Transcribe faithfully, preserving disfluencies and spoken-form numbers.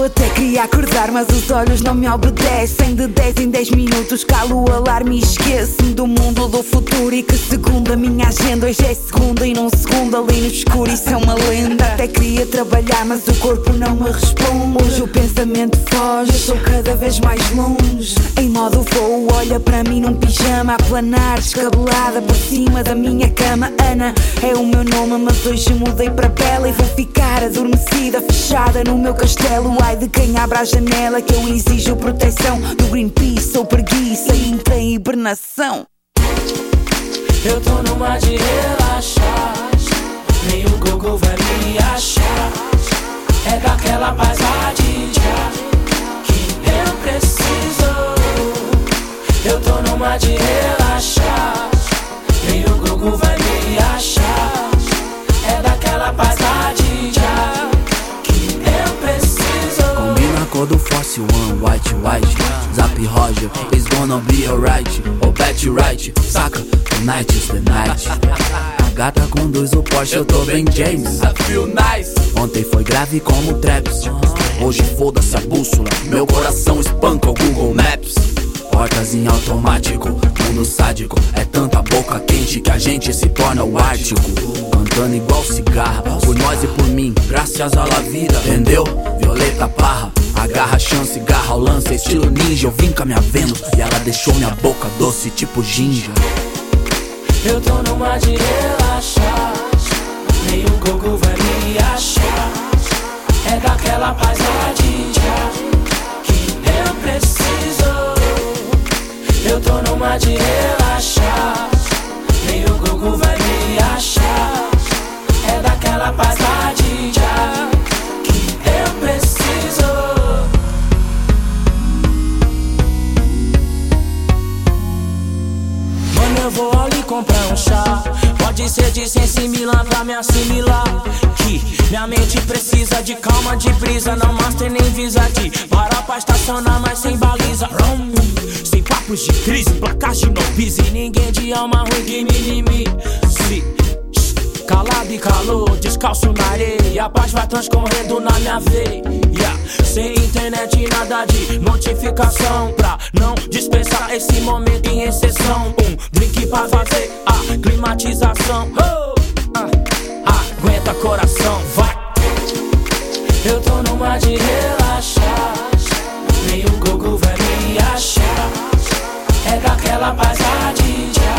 até queria acordar, mas os olhos não me obedecem. De dez em dez minutos calo o alarme e esqueço-me do mundo do futuro. E que segundo a minha agenda, hoje é segunda e num segundo ali no escuro. Isso é uma lenda. Até queria trabalhar, mas o corpo não me responde. Hoje o pensamento foge, estou cada vez mais longe. Em modo voo, olha para mim num pijama a planar, descabelada por cima da minha cama. Ana é o meu nome, mas hoje mudei para Bela. E vou ficar adormecida, fechada no meu castelo. Ai de quem abre a janela, que eu exijo proteção do Greenpeace ou preguiça e entra em hibernação. Eu tô numa de relaxar, nem o Google vai me achar. É daquela paisagem que eu preciso. Eu tô numa de relaxar, nem o Google vai me achar. É daquela paisagem que eu preciso. Combina a cor do Force One, white, white. Zap Roger, it's gonna be alright. Oh, bet you right, saca? Tonight is the night. A gata conduz o Porsche, eu tô bem James. I feel nice. Ontem foi grave como Traps, hoje foda-se a bússola. Meu coração espanca o Google Maps. Portas em automático, mundo sádico. É tanta boca quente que a gente se torna o Ártico. Cantando igual cigarra, por nós e por mim, graças à la vida. Entendeu? Violeta Parra, agarra a chance, garra o lance, estilo ninja. Eu vim com a minha Vênus e ela deixou minha boca doce tipo ginger. Eu tô numa de relaxar, nem o Google vai me achar. É daquela paisagem que eu preciso. Eu tô numa de relaxar, nem o Google vai me achar. É daquela paisagem que eu preciso. Mano, eu vou ali comprar um chá. Pode ser de cem Milan pra me assimilar. Que minha mente precisa de calma, de brisa. Não master nem visa de parar pra estacionar, mas sem baliza. Rum, sem papos de crise, placas de no bis. E ninguém de alma ruim que minimize. Calado e calor, descalço na areia. A paz vai transcorrendo na minha veia. Sem internet e nada de notificação, pra não dispensar esse momento em recessão. Um drink pra fazer a climatização. Oh, ah, aguenta coração, vai. Eu tô numa de relaxar, nem o Google vai me achar. É daquela paisagem